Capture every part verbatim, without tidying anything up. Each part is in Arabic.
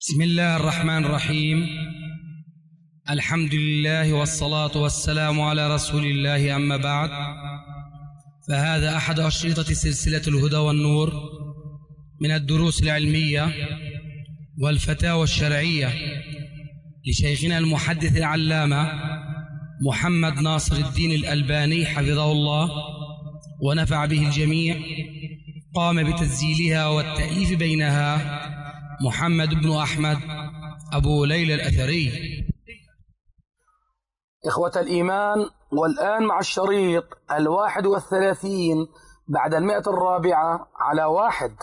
بسم الله الرحمن الرحيم. الحمد لله والصلاة والسلام على رسول الله، أما بعد، فهذا أحد أشرطة سلسلة الهدى والنور من الدروس العلمية والفتاوى الشرعية لشيخنا المحدث العلامة محمد ناصر الدين الألباني حفظه الله ونفع به الجميع. قام بتسجيلها والتأليف بينها محمد بن أحمد أبو ليلى الأثري. إخوة الإيمان، والآن مع الشريط الواحد والثلاثين بعد المئة الرابعة على واحد.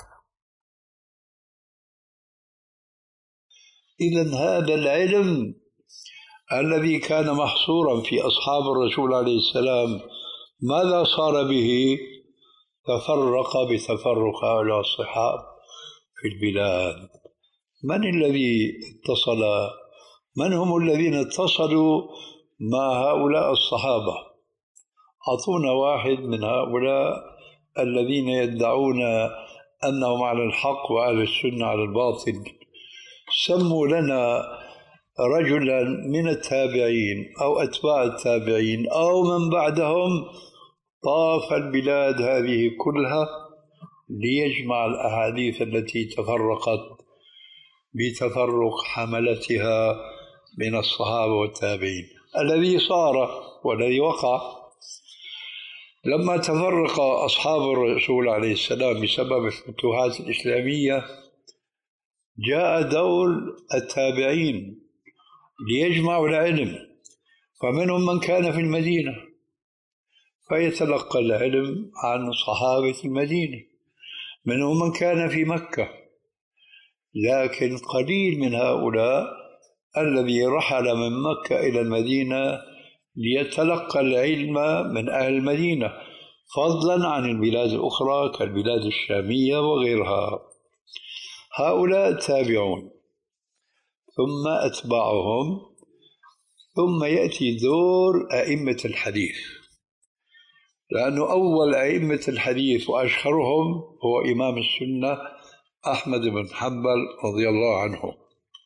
إذن هذا العلم الذي كان محصورا في أصحاب الرسول عليه السلام ماذا صار به؟ تفرق بتفرق هؤلاء الصحاب في البلاد. من الذي اتصل؟ من هم الذين اتصلوا مع هؤلاء الصحابة؟ أعطونا واحد من هؤلاء الذين يدعون أنهم على الحق وأهل السنة على الباطل. سموا لنا رجلا من التابعين أو أتباع التابعين أو من بعدهم طاف البلاد هذه كلها ليجمع الأحاديث التي تفرقت بتفرق حملتها من الصحابة والتابعين. الذي صار والذي وقع لما تفرق أصحاب الرسول عليه السلام بسبب الفتوحات الإسلامية، جاء دور التابعين ليجمعوا العلم، فمنهم من كان في المدينة فيتلقى العلم عن صحابة المدينة، منهم من كان في مكة، لكن قليل من هؤلاء الذي رحل من مكة إلى المدينة ليتلقى العلم من أهل المدينة، فضلا عن البلاد الأخرى كالبلاد الشامية وغيرها. هؤلاء تابعون، ثم أتباعهم، ثم يأتي دور أئمة الحديث، لأنه أول أئمة الحديث وأشهرهم هو إمام السنة أحمد بن حنبل رضي الله عنه.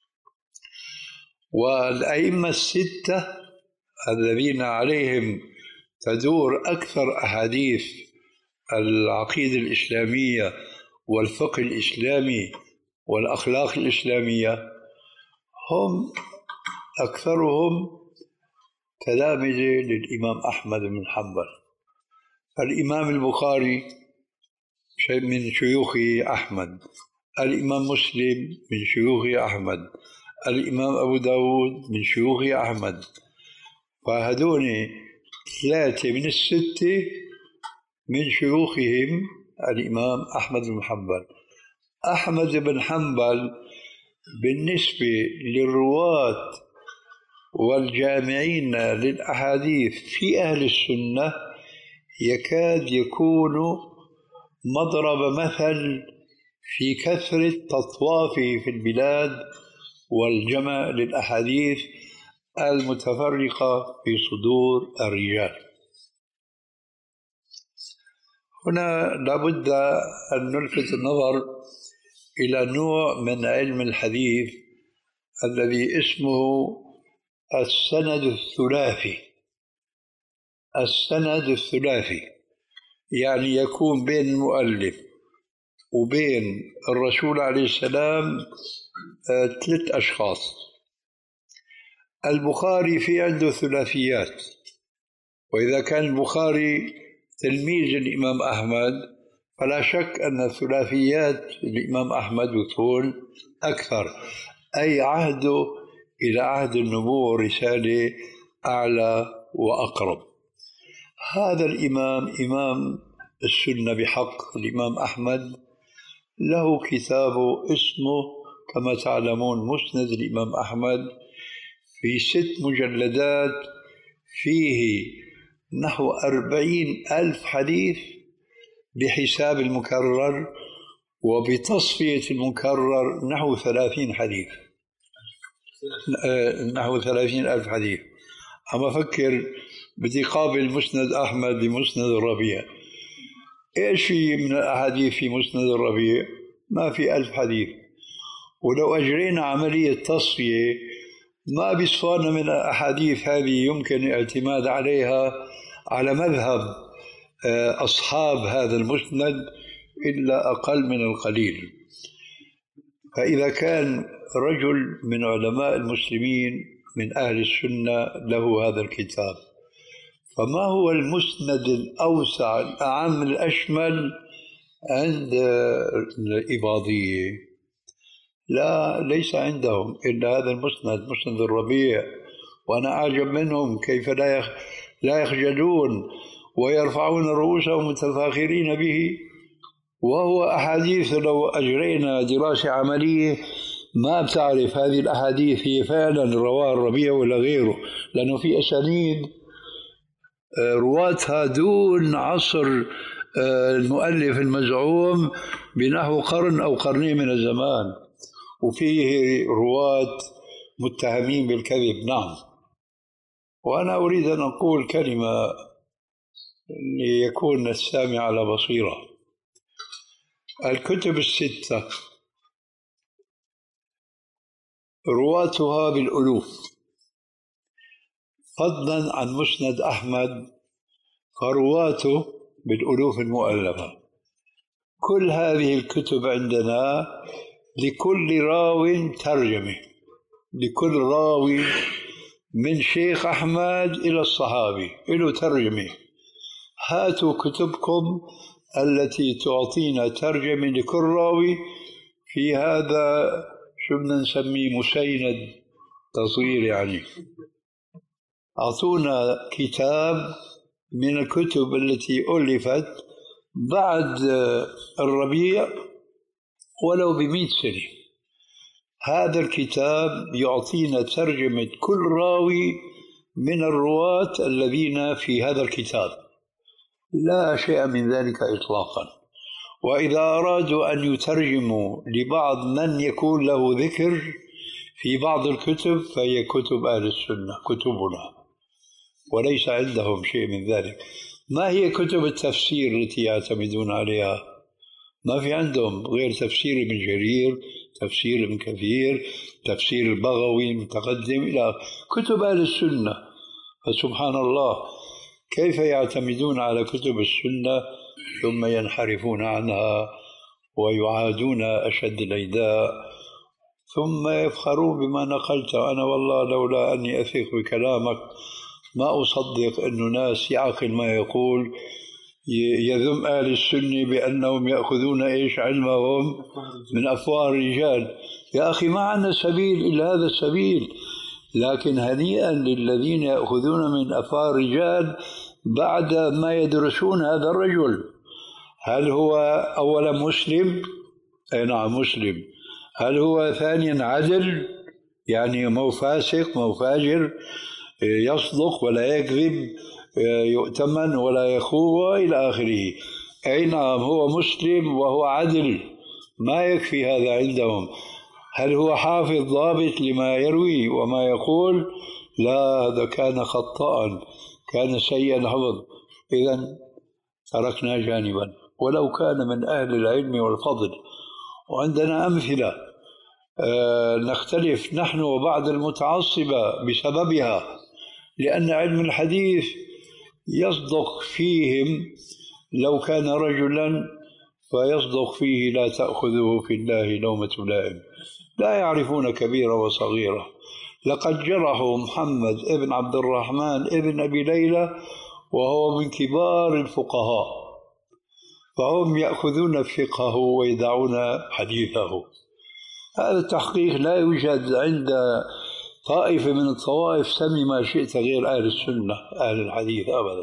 والأئمة الستة الذين عليهم تدور أكثر أحاديث العقيدة الإسلامية والفقه الإسلامي والأخلاق الإسلامية هم أكثرهم تلامذة للإمام أحمد بن حنبل. الإمام البخاري من شيوخ أحمد، الإمام مسلم من شيوخ أحمد، الإمام أبو داود من شيوخ أحمد. فهدون ثلاثة من الستة من شيوخهم الإمام أحمد بن حنبل. أحمد بن حنبل بالنسبة للرواة والجامعين للأحاديث في أهل السنة يكاد يكون مضرب مثل في كثرة تطوافه في البلاد والجمع للأحاديث المتفرقة في صدور الرجال. هنا لابد أن نلفت النظر إلى نوع من علم الحديث الذي اسمه السند الثلاثي. السند الثلاثي يعني يكون بين المؤلف وبين الرسول عليه السلام ثلاث أشخاص. البخاري في عنده ثلاثيات، وإذا كان البخاري تلميذ الإمام أحمد فلا شك أن الثلاثيات الإمام أحمد بتكون أكثر، أي عهده إلى عهد النبوة والرسالة أعلى وأقرب. هذا الإمام إمام السنة بحق الإمام أحمد له كتابه اسمه كما تعلمون مسند الإمام أحمد في ست مجلدات، فيه نحو أربعين ألف حديث بحساب المكرر، وبتصفية المكرر نحو ثلاثين حديث، نحو ثلاثين ألف حديث. أما أفكر بدي قابل مسند أحمد بمسند الربيع، إيش في من الأحاديث في مسند الربيع؟ ما في ألف حديث. ولو أجرينا عملية تصفية ما بيصفانا من الأحاديث هذه يمكن الاعتماد عليها على مذهب أصحاب هذا المسند إلا أقل من القليل. فإذا كان رجل من علماء المسلمين من أهل السنة له هذا الكتاب، فما هو المسند الأوسع الأعم الأشمل عند الإباضية؟ لا، ليس عندهم إلا هذا المسند، مسند الربيع. وأنا أعجب منهم كيف لا لا يخجلون ويرفعون رؤوسهم متفاخرين به، وهو أحاديث لو أجرينا دراسة عملية ما بتعرف هذه الأحاديث هي فعلا رواه الربيع ولا غيره، لأنه في أسانيد رواتها دون عصر المؤلف المزعوم بنحو قرن أو قرنين من الزمان، وفيه رواة متهمين بالكذب. نعم. وأنا أريد أن أقول كلمة ليكون السامع على بصيرة. الكتب الستة رواتها بالألوف، فضلا عن مسند أحمد فرواته بالألوف المؤلفة. كل هذه الكتب عندنا لكل راو ترجمة، لكل راوي من شيخ أحمد إلى الصحابي له ترجمة. هاتوا كتبكم التي تعطينا ترجمة لكل راوي في هذا شو بدنا نسميه مسيند تصغير، يعني أعطونا كتاب من الكتب التي ألفت بعد الربيع ولو بمئة سنة. هذا الكتاب يعطينا ترجمة كل راوي من الرواة الذين في هذا الكتاب، لا شيء من ذلك إطلاقا. وإذا أرادوا أن يترجموا لبعض من يكون له ذكر في بعض الكتب فهي كتب أهل السنة، كتبنا، وليس عندهم شيء من ذلك. ما هي كتب التفسير التي يعتمدون عليها؟ ما في عندهم غير تفسير ابن جرير، تفسير ابن كثير، تفسير البغوي المتقدم، إلى كتب أهل السنة. فسبحان الله كيف يعتمدون على كتب السنة ثم ينحرفون عنها ويعادون أشد العداء ثم يفخرون بما نقلت. أنا والله لولا أني أثق بكلامك ما أصدق أن ناس يعقل ما يقول يذم أهل السنة بأنهم يأخذون إيش علمهم من أفواه الرجال. يا أخي ما عندنا سبيل إلا هذا السبيل، لكن هنيئا للذين يأخذون من أفواه الرجال بعد ما يدرسون هذا الرجل. هل هو أولا مسلم؟ أي نعم مسلم. هل هو ثانيا عدل؟ يعني مو فاسق مو فاجر، يصدق ولا يكذب، يؤتمن ولا يخون إلى آخره. أي نعم هو مسلم وهو عدل، ما يكفي هذا عندهم. هل هو حافظ ضابط لما يروي وما يقول؟ لا، هذا كان خطاء، كان سيئا الحفظ، إذن تركنا جانبا ولو كان من أهل العلم والفضل. وعندنا أمثلة أه نختلف نحن وبعض المتعصبة بسببها، لأن علم الحديث يصدق فيهم لو كان رجلا فيصدق فيه لا تأخذه في الله لومة لائم، لا يعرفون كبيرة وصغيرة. لقد جرحوا محمد ابن عبد الرحمن ابن أبي ليلى وهو من كبار الفقهاء، فهم يأخذون فقهه ويدعون حديثه. هذا التحقيق لا يوجد عند طائفة من الطوائف، سمي ما شئت غير أهل السنة أهل الحديث أبدا.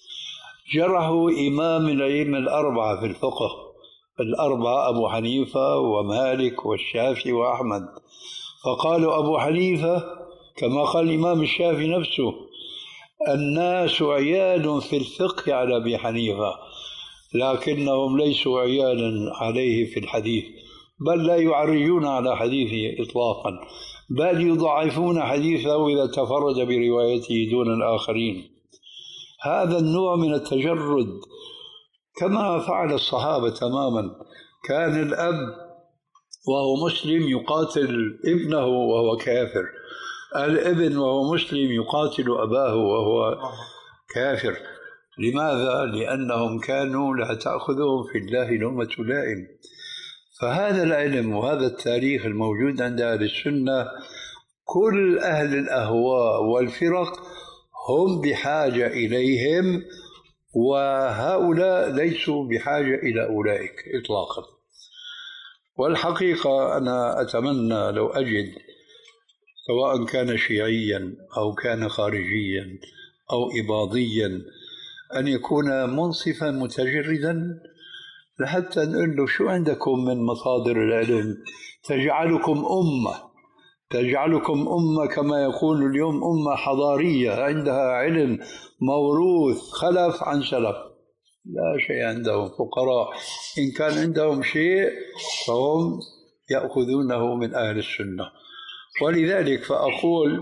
جرحوا إمام الأئمة الأربعة في الفقه، الأربعة أبو حنيفة ومالك والشافعي وأحمد، فقالوا أبو حنيفة كما قال الإمام الشافعي نفسه: الناس عيال في الفقه على أبي حنيفة لكنهم ليسوا عيالا عليه في الحديث، بل لا يعرجون على حديثه إطلاقا، بل يضعفون حديثه إذا تفرد بروايته دون الآخرين. هذا النوع من التجرد كما فعل الصحابة تماما. كان الأب وهو مسلم يقاتل ابنه وهو كافر، الابن وهو مسلم يقاتل أباه وهو كافر. لماذا؟ لأنهم كانوا لا تأخذهم في الله لومة لائم. فهذا العلم وهذا التاريخ الموجود عند أهل السنة، كل أهل الأهواء والفرق هم بحاجة إليهم، وهؤلاء ليسوا بحاجة إلى أولئك إطلاقا. والحقيقة أنا أتمنى لو أجد سواء كان شيعيا أو كان خارجيا أو إباضيا أن يكون منصفا متجردا، لحتى نقول له شو عندكم من مصادر العلم تجعلكم أمة تجعلكم أمة كما يقول اليوم أمة حضارية عندها علم موروث خلف عن سلف. لا شيء عندهم، فقراء. إن كان عندهم شيء فهم يأخذونه من أهل السنة. ولذلك فأقول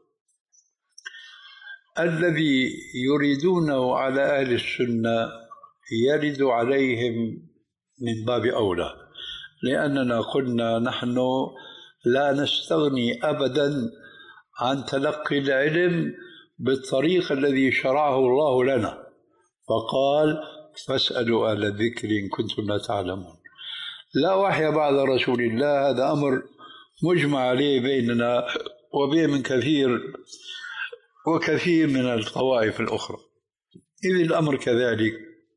الذي يريدونه على أهل السنة يرد عليهم من باب أولى، لأننا قلنا نحن لا نستغني أبدا عن تلقي العلم بالطريق الذي شرعه الله لنا، فقال فاسألوا أهل الذكر إن كنتم لا تعلمون. لا وحي بعد رسول الله، هذا أمر مجمع عليه بيننا وبين من كثير وكثير من الطوائف الأخرى. إذ الأمر كذلك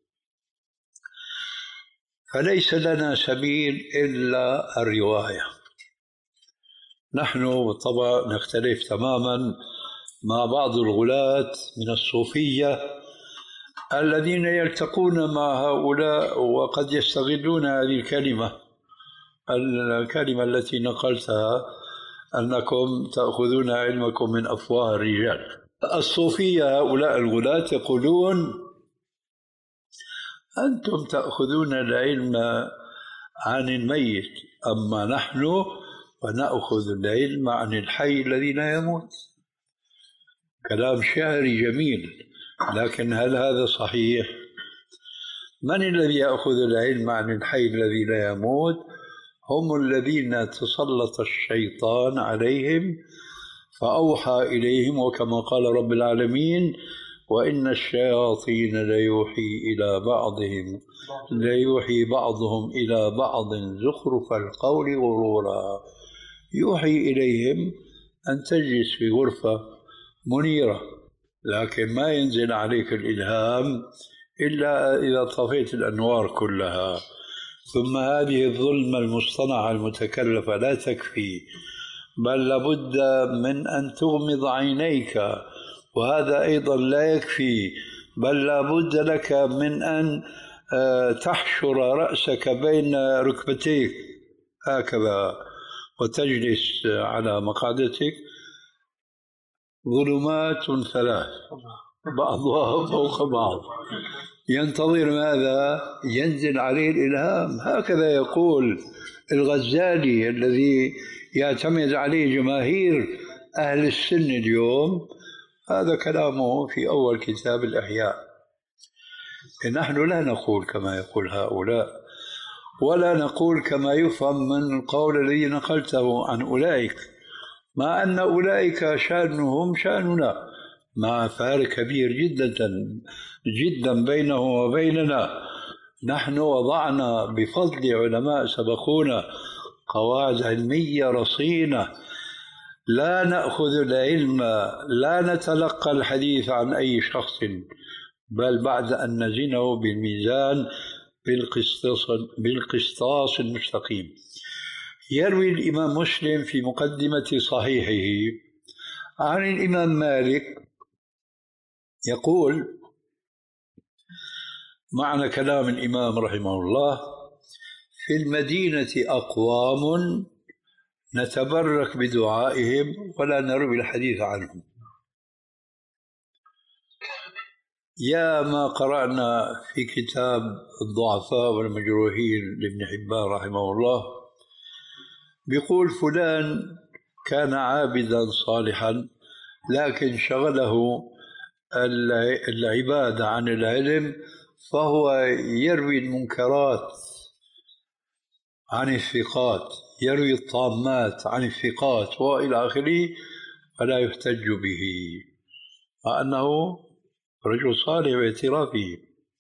فليس لنا سبيل إلا الرواية. نحن بالطبع نختلف تماما مع بعض الغلاة من الصوفية الذين يلتقون مع هؤلاء وقد يستغلون هذه الكلمة الكلمة التي نقلتها أنكم تأخذون علمكم من أفواه الرجال. الصوفية هؤلاء الغلاة يقولون أنتم تأخذون العلم عن الميت، أما نحن ونأخذ العلم عن الحي الذي لا يموت. كلام شعري جميل، لكن هل هذا صحيح؟ من الذي يأخذ العلم عن الحي الذي لا يموت؟ هم الذين تسلط الشيطان عليهم فأوحى إليهم، وكما قال رب العالمين وإن الشياطين ليوحي إلى بعضهم ليوحي بعضهم إلى بعض زخرف القول غرورا. يوحي إليهم أن تجلس في غرفة منيرة، لكن ما ينزل عليك الإلهام إلا إذا طفيت الأنوار كلها. ثم هذه الظلمة المصطنعة المتكلفة لا تكفي، بل لابد من أن تغمض عينيك، وهذا أيضا لا يكفي، بل لابد لك من أن تحشر رأسك بين ركبتيك هكذا وتجلس على مقعدتك. ظلمات ثلاث بعضها فوق بعض، ينتظر ماذا؟ ينزل عليه الإلهام. هكذا يقول الغزالي الذي يعتمد عليه جماهير أهل السنة اليوم، هذا كلامه في أول كتاب الإحياء. نحن لا نقول كما يقول هؤلاء، ولا نقول كما يفهم من القول الذي نقلته عن أولئك، مع أن أولئك شأنهم شأننا، مع فارق كبير جدا جدا بينه وبيننا. نحن وضعنا بفضل علماء سبقونا قواعد علمية رصينة، لا نأخذ العلم، لا نتلقى الحديث عن أي شخص، بل بعد أن نزنه بالميزان بالقسطاس بالقسطاس المستقيم. يروي الإمام مسلم في مقدمة صحيحه عن الإمام مالك يقول معنى كلام الإمام رحمه الله: في المدينة أقوام نتبرك بدعائهم ولا نروي الحديث عنهم. يا ما قرأنا في كتاب الضعفاء والمجروحين لابن حبان رحمه الله، بيقول فلان كان عابدا صالحا لكن شغله العبادة عن العلم، فهو يروي المنكرات عن الثقات، يروي الطامات عن الثقات وإلى آخره، فلا يحتج به مع أنه رجل صالح باعترافه.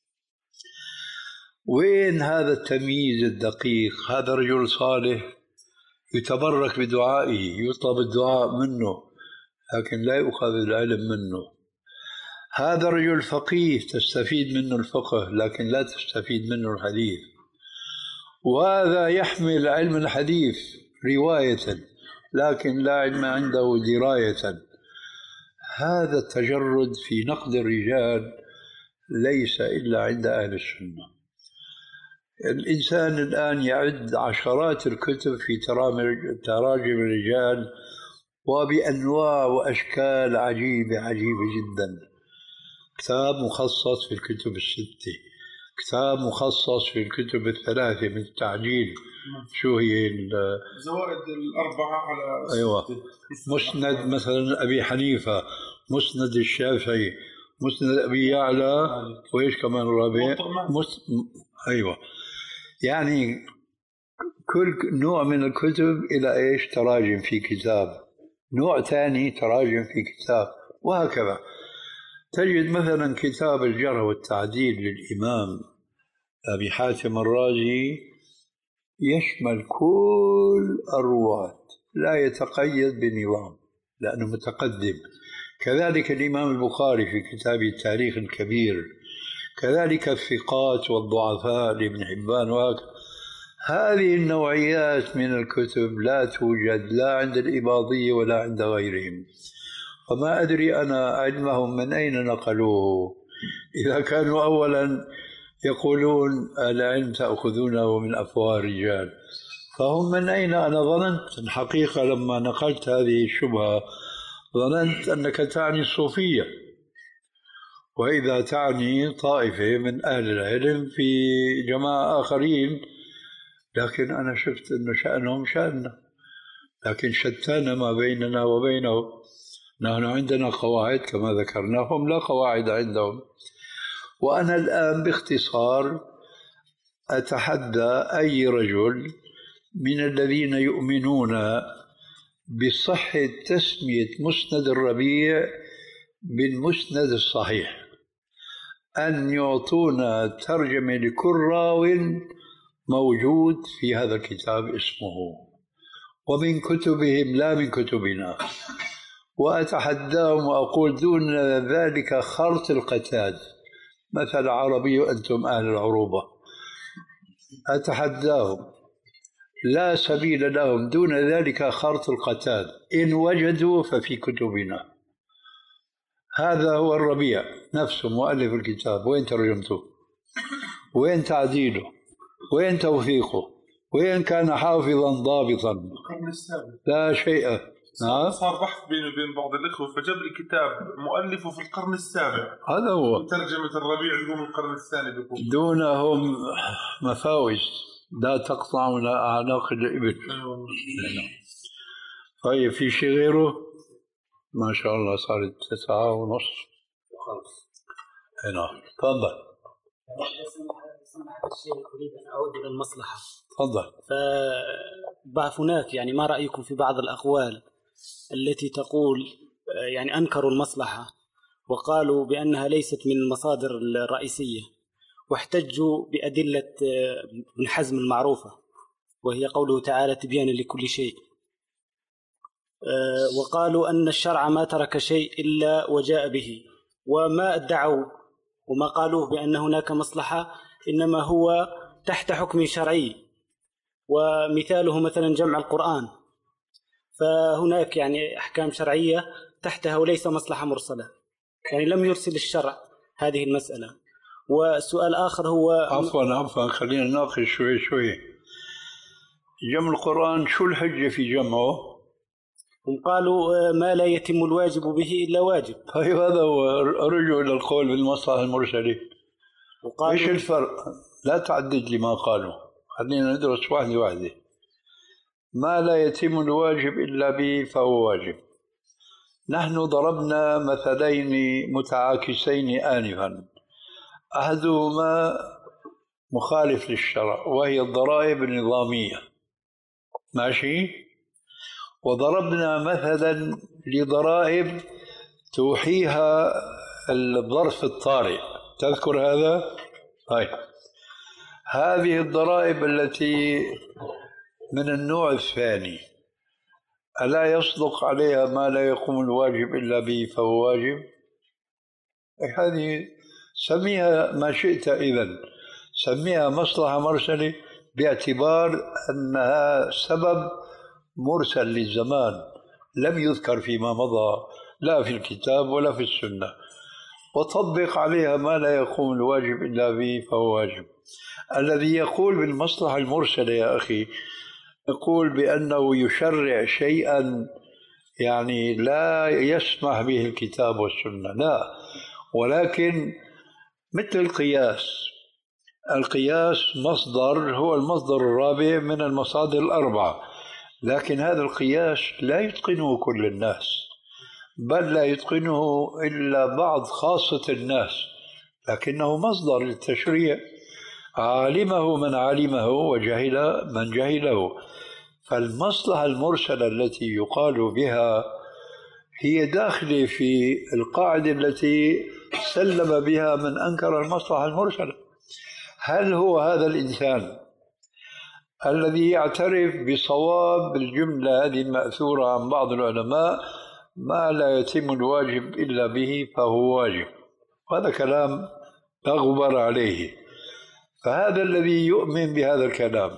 وين هذا التمييز الدقيق؟ هذا رجل صالح يتبرك بدعائه، يطلب الدعاء منه لكن لا يؤخذ العلم منه. هذا رجل فقيه تستفيد منه الفقه لكن لا تستفيد منه الحديث. وهذا يحمل علم الحديث رواية لكن لا علم عنده دراية. هذا التجرد في نقد الرجال ليس إلا عند أهل السنة. الإنسان الآن يعد عشرات الكتب في تراجم الرجال وبأنواع وأشكال عجيبة عجيبة جدا. كتاب مخصص في الكتب الستة، كتاب مخصص في الكتب الثلاثة من التعجيل، شو هي زوائد الأربعة على أيوة، مسند مثلا أبي حنيفة، مسند الشافعي، مسند أبي يعلى، وإيش كمان الرابع مس... أيوة. يعني كل نوع من الكتب إلى إيش تراجم في كتاب، نوع ثاني تراجم في كتاب، وهكذا. تجد مثلا كتاب الجرح والتعديل للإمام أبي حاتم الرازي يشمل كل الرواة، لا يتقيد بنظام لأنه متقدم. كذلك الإمام البخاري في كتابه التاريخ الكبير، كذلك الثقات والضعفاء لابن حبان. وهكذا هذه النوعيات من الكتب لا توجد لا عند الإباضية ولا عند غيرهم. فما أدري أنا علمهم من أين نقلوه. إذا كانوا أولا يقولون العلم تأخذونه من أفواه الرجال، فهم من أين؟ أنا ظننت الحقيقة لما نقلت هذه الشبهة ظننت أنك تعني الصوفية، وإذا تعني طائفة من أهل العلم في جماعة آخرين، لكن أنا شفت أن شأنهم شأننا، لكن شتان ما بيننا وبينهم. نحن عندنا قواعد كما ذكرنا، هم لا قواعد عندهم. وأنا الآن باختصار أتحدى أي رجل من الذين يؤمنون بصحة تسمية مسند الربيع بالمسند الصحيح أن يعطونا ترجمة لكل راو موجود في هذا الكتاب اسمه، ومن كتبهم لا من كتبنا. وأتحداهم وأقول دون ذلك خرط القتاد، مثل عربي وأنتم أهل العروبة، أتحداهم لا سبيل لهم دون ذلك خرط القتاد، إن وجدوا ففي كتبنا. هذا هو الربيع نفسه مؤلف الكتاب، وين ترجمته؟ وين تعديله؟ وين توثيقه؟ وين كان حافظا ضابطا؟ القرن السابع لا شيء. صار بحث بيني وبين بعض الإخوة فجاب لي كتاب مؤلفه في القرن السابع، هذا هو ترجمة الربيع عندهم القرن الثاني بيقول. دونهم مفاوز لا تقطع من أعناق الإبل. طيب في شيء غيره؟ ما شاء الله صارت تسعة ونص خلص. هنا تفضل. الشيخ أريد أن أعود إلى المصلحة. تفضل. فهناك يعني ما رأيكم في بعض الأقوال التي تقول يعني أنكروا المصلحة وقالوا بأنها ليست من المصادر الرئيسية، واحتجوا بأدلة ابن حزم المعروفة وهي قوله تعالى تبيانا لكل شيء، وقالوا أن الشرع ما ترك شيء إلا وجاء به، وما ادعوا وما قالوه بأن هناك مصلحة إنما هو تحت حكم شرعي، ومثاله مثلا جمع القرآن، فهناك يعني أحكام شرعية تحتها وليس مصلحة مرسلة، يعني لم يرسل الشرع هذه المسألة. وسؤال آخر هو عفوا عفوا خلينا نناقش شوي شوي. جمع القرآن شو الحجة في جمعه؟ هم قالوا ما لا يتم الواجب به إلا واجب. طيب هذا هو، رجعوا إلى القول بالمصلحة المرسلة. إيش الفرق؟ لا تعدد لي ما قالوا، خلينا ندرس واحدة واحدة. ما لا يتم الواجب إلا به فهو واجب. نحن ضربنا مثلين متعاكسين آنفا، أحدهما مخالف للشرع وهي الضرائب النظامية، ماشي. وضربنا مثلا لضرائب توحيها الظرف الطارئ، تذكر هذا؟ طيب، هذه الضرائب التي من النوع الثاني ألا يصدق عليها ما لا يقوم الواجب إلا به فهو واجب؟ هذه سميها ما شئت، إذن سميها مصلحة مرسلة باعتبار أنها سبب مرسل للزمان لم يذكر فيما مضى لا في الكتاب ولا في السنة، وطبق عليها ما لا يقوم الواجب إلا به فهو واجب. الذي يقول بالمصلحة المرسلة يا أخي يقول بأنه يشرع شيئا يعني لا يسمح به الكتاب والسنة، لا، ولكن مثل القياس. القياس مصدر هو المصدر الرابع من المصادر الأربعة، لكن هذا القياس لا يتقنه كل الناس، بل لا يتقنه إلا بعض خاصة الناس، لكنه مصدر للتشريع، علمه من علمه وجهل من جهله. فالمصلحة المرسلة التي يقال بها هي داخلة في القاعدة التي سلم بها من أنكر المصلحة المرسلة. هل هو هذا الإنسان الذي يعترف بصواب الجملة هذه المأثورة عن بعض العلماء ما لا يتم الواجب إلا به فهو واجب؟ هذا كلام لا غبار عليه. فهذا الذي يؤمن بهذا الكلام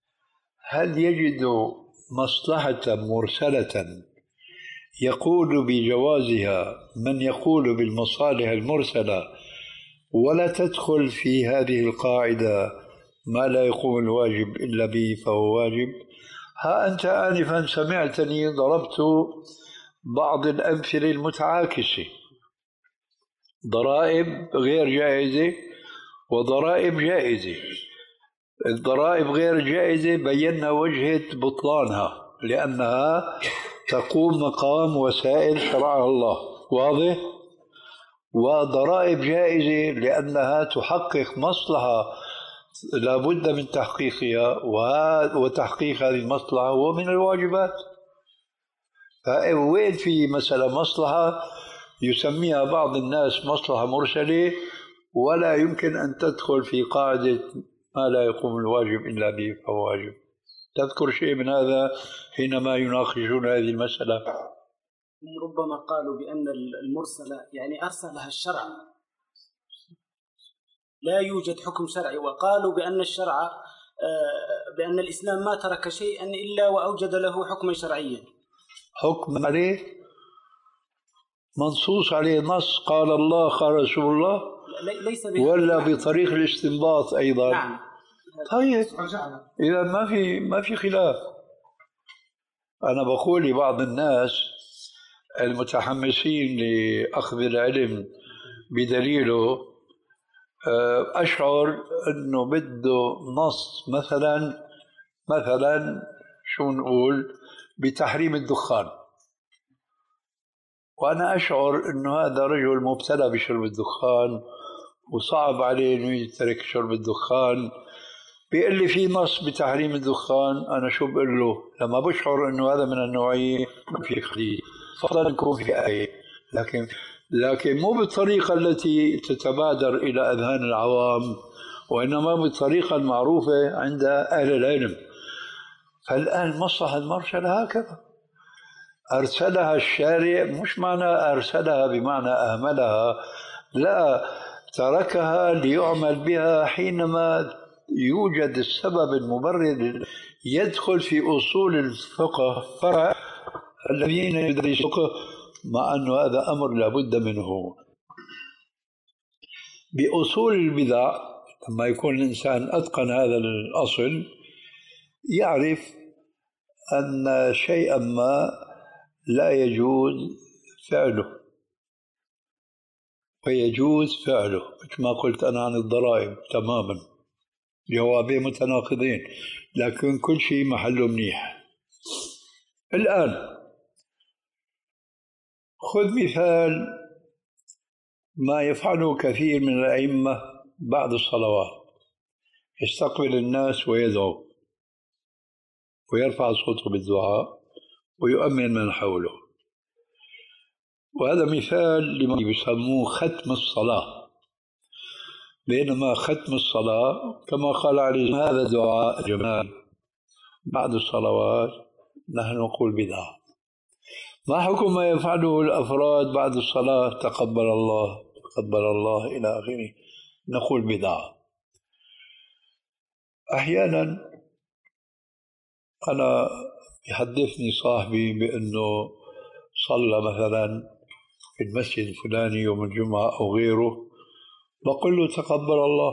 هل يجد مصلحة مرسلة يقول بجوازها من يقول بالمصالح المرسلة ولا تدخل في هذه القاعدة ما لا يقوم الواجب إلا به فهو واجب؟ ها أنت آنفا سمعتني ضربت بعض الأمثلة المتعاكسة، ضرائب غير جائزة وضرائب جائزة. الضرائب غير جائزة بينا وجهة بطلانها لأنها تقوم مقام وسائل شرعها الله، واضح؟ وضرائب جائزة لأنها تحقق مصلحة لابد من تحقيقها، وتحقيق هذه المصلحة هو من الواجبات. فوين في مسألة مصلحة يسميها بعض الناس مصلحة مرسلة ولا يمكن أن تدخل في قاعدة ما لا يقوم الواجب إلا به فهو واجب؟ تذكر شيء من هذا حينما يناقشون هذه المسألة؟ ربما قالوا بأن المرسلة يعني أرسلها الشرع، لا يوجد حكم شرعي، وقالوا بأن الشرع بأن الإسلام ما ترك شيئا إلا وأوجد له حكما شرعيا. حكم عليه منصوص عليه نص قال الله قال رسول الله، ليس ولا بطريق الاستنباط أيضا؟ نعم. طيب إذا ما في ما في خلاف. أنا بقول لبعض الناس المتحمسين لأخذ العلم بدليله أشعر أنه بده نص مثلا مثلا شو نقول بتحريم الدخان، وأنا أشعر أنه هذا رجل مبتلى بشرب الدخان وصعب عليه أنه يترك شرب الدخان، بيقول لي في نص بتحريم الدخان. أنا شو بقول له لما بشعر أنه هذا من النوعية ما في خليه فضلا يكون في آية، لكن لكن مو بالطريقة التي تتبادر إلى أذهان العوام، وإنما بالطريقة المعروفة عند أهل العلم. فالآن المصلحة المرسلة هكذا أرسلها الشارع، مش معنى أرسلها بمعنى أهملها، لا، تركها ليعمل بها حينما يوجد السبب المبرر يدخل في أصول الفقه فرع الذين يدرسون الفقه، مع أنه هذا أمر لابد منه. بأصول البدع لما يكون الإنسان أتقن هذا الأصل يعرف أن شيئا ما لا يجوز فعله ويجوز فعله، كما قلت أنا عن الضرائب تماما، جوابين متناقضين لكن كل شيء محله منيح. الآن خذ مثال ما يفعله كثير من الأئمة بعد الصلوات، يستقبل الناس ويدعو. ويرفع صوته بالدعاء ويؤمن من حوله. وهذا مثال لما يسموه ختم الصلاة. بينما ختم الصلاة كما قال عليه هذا دعاء جماعي بعد الصلوات، نحن نقول بدعة. ما حكم ما يفعله الأفراد بعد الصلاة؟ تقبل الله تقبل الله إلى آخره، نقول بدعة. أحيانا أنا يحدثني صاحبي بأنه صلى مثلا في المسجد الفلاني يوم الجمعة أو غيره، بقول له تقبل الله.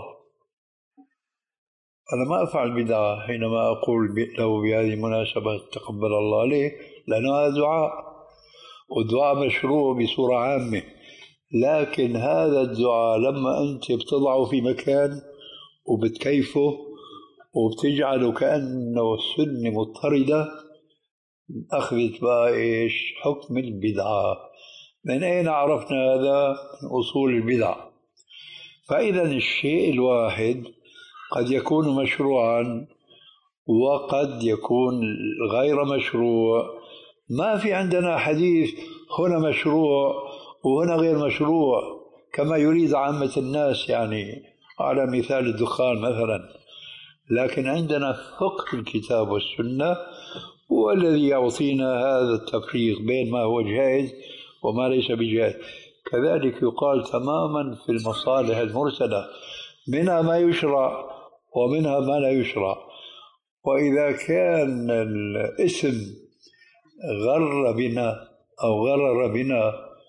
أنا ما أفعل بدعة حينما أقول له بهذه المناسبة تقبل الله. ليه؟ لأنه هذا دعاء، والدعاء مشروع بصورة عامة. لكن هذا الدعاء لما أنت بتضعه في مكان وبتكيفه وبتجعله كأنه سنة مضطردة، أخذت بقى إيش حكم البدعة. من أين عرفنا هذا؟ من أصول البدع. فإذا الشيء الواحد قد يكون مشروعا وقد يكون غير مشروع. ما في عندنا حديث هنا مشروع وهنا غير مشروع كما يريد عامة الناس، يعني على مثال الدخان مثلا. لكن عندنا فقه الكتاب والسنة هو الذي يعطينا هذا التفريق بين ما هو جائز وما ليس بجائز. كذلك يقال تماما في المصالح المرسلة، منها ما يشرع ومنها ما لا يشرع. وإذا كان الاسم غر بنا أو غرر بنا،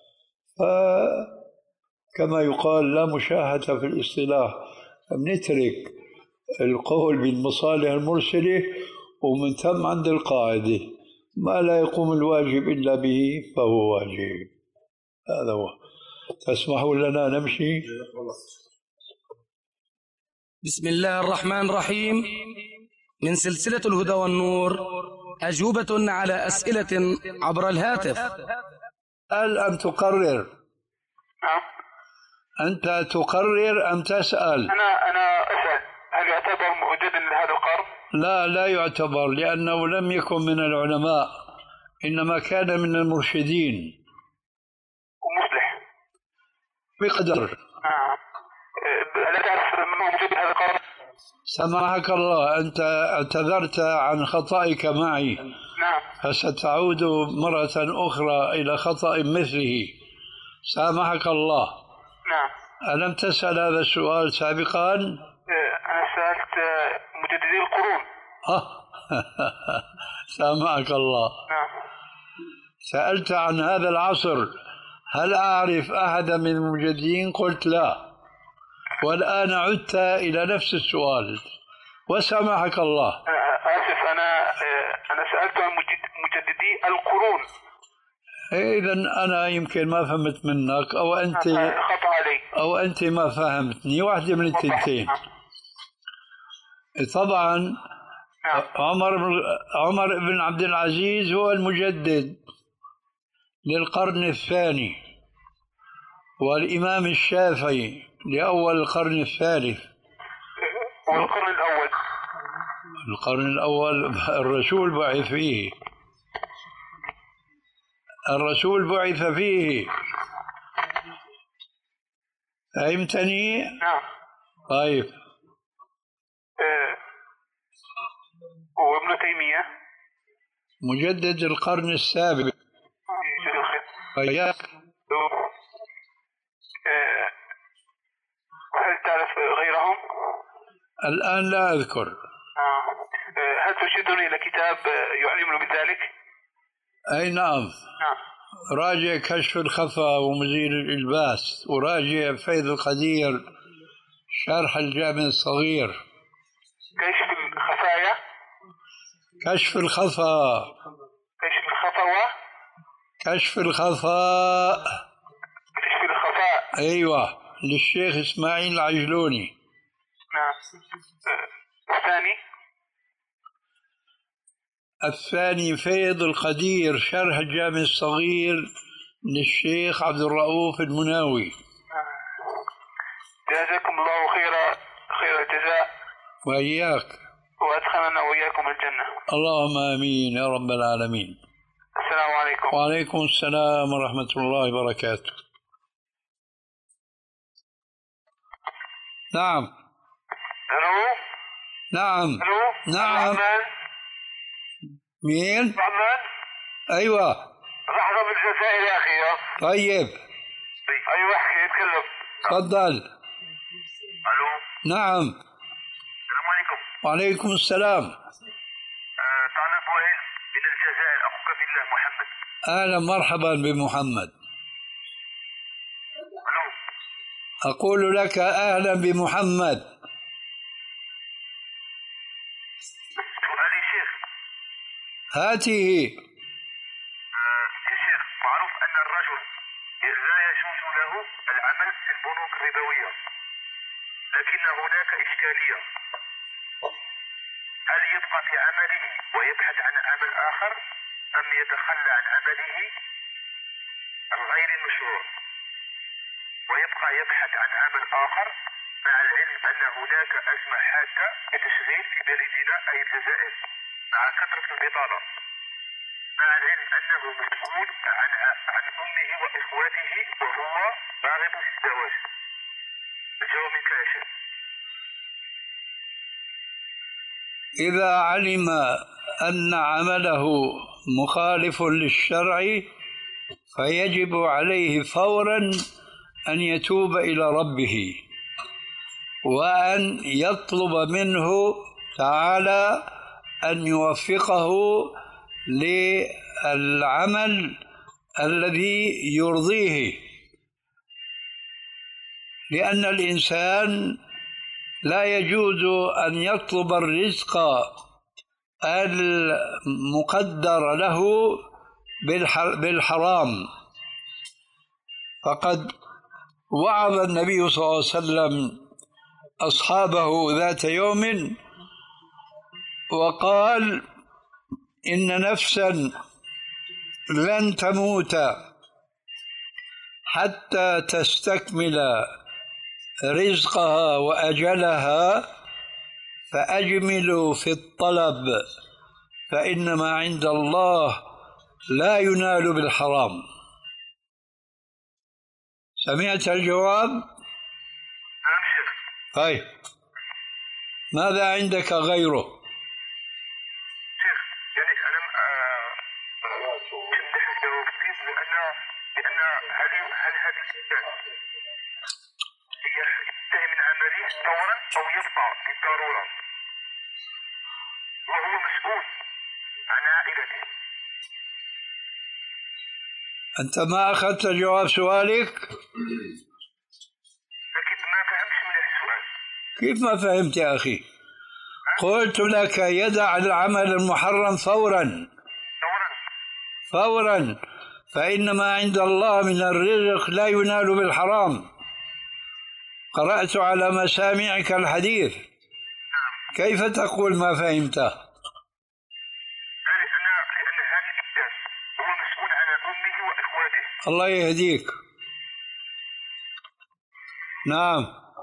فكما يقال لا مشاهدة في الاصطلاح، نترك القول بالمصالح المرسلة ومن ثم عند القاعدة ما لا يقوم الواجب إلا به فهو واجب. هذا هو. تسمحوا لنا نمشي؟ بسم الله الرحمن الرحيم. من سلسلة الهدى والنور، أجوبة على أسئلة عبر الهاتف. هل أم تقرر؟ أنت تقرر أم تسأل؟ أنا أنا أسأل، هل يعتبر مجددا لهذا القرن؟ لا لا يعتبر، لأنه لم يكن من العلماء، إنما كان من المرشدين ومصلح بقدر. آه. ألا تعرف من هو مجدد هذا القرن؟ سمعك الله، أنت اعتذرت عن خطأك معي. نعم. فستعود مرة أخرى إلى خطأ مثله. سامحك الله. نعم. ألم تسأل هذا السؤال سابقا؟ أنا سألت مجددي القرون. سامحك الله. نعم. سألت عن هذا العصر، هل أعرف أحدا من المجددين؟ قلت لا. والآن عدت إلى نفس السؤال وسامحك الله. آسف، أنا أنا سألت عن مجددي القرون. إذن أنا يمكن ما فهمت منك، أو أنت خطأ علي، أو أنت ما فهمتني، واحدة من التنتين. طبعا عمر عمر بن عبد العزيز هو المجدد للقرن الثاني، والإمام الشافعي لأول القرن الثالث. والقرن الأول القرن الأول الرسول بعث فيه الرسول بعث فيه فهمتني؟ نعم. طيب. أه. وابن تيمية مجدد القرن السابع. طيب. أه. هل تعرف غيرهم؟ الآن لا أذكر. آه. هل ترشدني إلى كتاب يعلمني بذلك؟ أي نعم. نعم. راجع كشف الخفا ومزيل الإلباس، وراجع فيض القدير شرح الجامع الصغير. كشف الخفايا. كشف الخفا. كشف الخفوة. كشف الخفاء. كشف الخفاء. أيوة، للشيخ إسماعيل العجلوني. نعم. الثاني الثاني فيض القدير شرح الجامع الصغير للشيخ عبد الرؤوف المناوي. جزاكم الله خير خير الجزاء. وإياك. وأدخلنا وإياكم الجنة. اللهم آمين يا رب العالمين. السلام عليكم. وعليكم السلام ورحمة الله وبركاته. نعم. ألو. نعم. ألو. نعم. الرحمن. مين؟ الرحمن. أيوة. لحظة من الجزائر يا أخي. طيب. أيوة احكي اتكلم. تفضل. ألو. نعم. السلام عليكم. وعليكم السلام. أه طالب وائل من الجزائر، أخوك في الله محمد. أهلا مرحبا بمحمد. ألو. أقول لك أهلا بمحمد. سؤالي شيخ. هاته. أه يا شيخ، معروف أن الرجل لا يجوز له العمل في البنوك الربوية، لكن هناك إشكالية. هل يبقى في عمله ويبحث عن عمل آخر، أم يتخلى عن عمله الغير المشروع ويبقى يبحث عن عمل آخر، مع العلم أن هناك أزمة حادة لتشغيل في بلدنا أي الجزائر مع كثرة البطالة، مع العلم أنه مسؤول عن عن أمه وإخواته وهو راغب في الزواج. الجواب منك يا شيخ. إذا علم أن عمله مخالف للشرع فيجب عليه فورا أن يتوب إلى ربه، وأن يطلب منه تعالى أن يوفقه للعمل الذي يرضيه، لأن الإنسان لا يجوز أن يطلب الرزق المقدر له بالحرام. فقد وعظ النبي صلى الله عليه وسلم أصحابه ذات يوم وقال: إن نفسا لن تموت حتى تستكمل رزقها وأجلها، فأجملوا في الطلب فإنما عند الله لا ينال بالحرام. سمعت الجواب؟ نعم شيخ. طيب، ماذا عندك غيره؟ شيخ يعني أنا كنت أجاوب كيف، لأن لأن هل هل هذا الإنسان ينتهي من عمله فورا أو يبقى بالضرورة وهو مسؤول عن عائلته؟ أنت ما أخذت جواب سؤالك؟ لكن ما فهمتش من السؤال. كيف ما فهمت يا أخي؟ قلت لك يدع العمل المحرم فورا فورا فورا فإنما عند الله من الرزق لا ينال بالحرام. قرأت على مسامعك الحديث، كيف تقول ما فهمته؟ لأن لأن هذا الإنسان هو مسؤول عن أمه وإخواته. الله يهديك. نعم.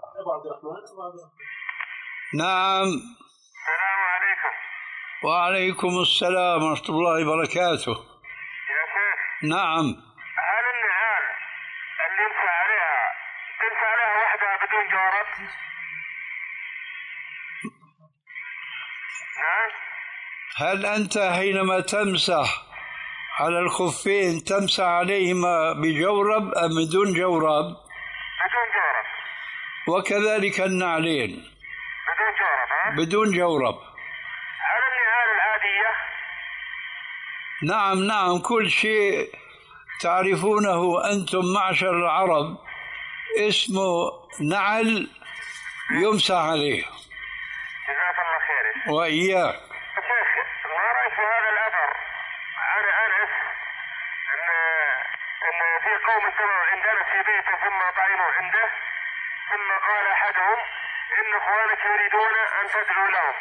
نعم. السلام عليكم. وعليكم السلام ورحمة الله وبركاته. يا شيخ. نعم. هل النعال اللي انت عليها تنسى عليها وحدها بدون جورب؟ نعم. هل أنت حينما تمسح على الخفين تمسح عليهما بجورب أم بدون جورب؟ بدون جورب. وكذلك النعلين بدون جورب. ها؟ بدون جورب. هل النعال العادية؟ نعم نعم، كل شيء تعرفونه أنتم معشر العرب اسمه نعل يمسح عليه. جزاك الله خير. وإياك. شيخ، ما رأيك في هذا الأثر عن أنس أن أن في قوم اجتمعوا عندنا في بيته ثم طعنوا عنده، ثم قال أحدهم إن إخوانك يريدون أن تدعو لهم.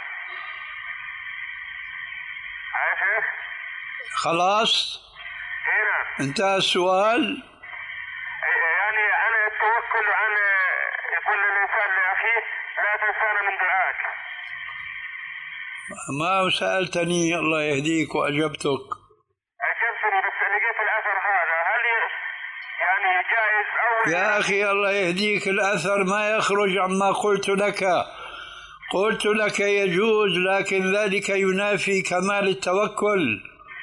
يا شيخ؟ خلاص هنا انتهى السؤال. يعني أنا التوكل عن يقول الإنسان لأخيه لا تنسانا من دعائك. ما سألتني الله يهديك وأجبتك. أجبتني بس لقيت الأثر هذا، هل يعني جائز أو يا أخي الله يهديك، الأثر ما يخرج عما قلت لك. قلت لك يجوز، لكن ذلك ينافي كمال التوكل.